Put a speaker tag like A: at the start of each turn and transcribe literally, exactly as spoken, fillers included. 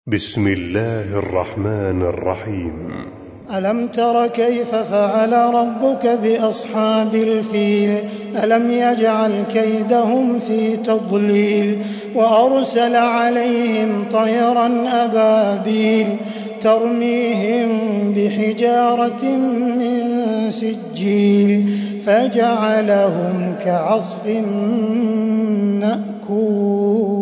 A: بسم الله الرحمن الرحيم.
B: ألم تر كيف فعل ربك بأصحاب الفيل ألم يجعل كيدهم في تضليل وأرسل عليهم طيرا أبابيل ترميهم بحجارة من سجيل فجعلهم كعصف مأكول.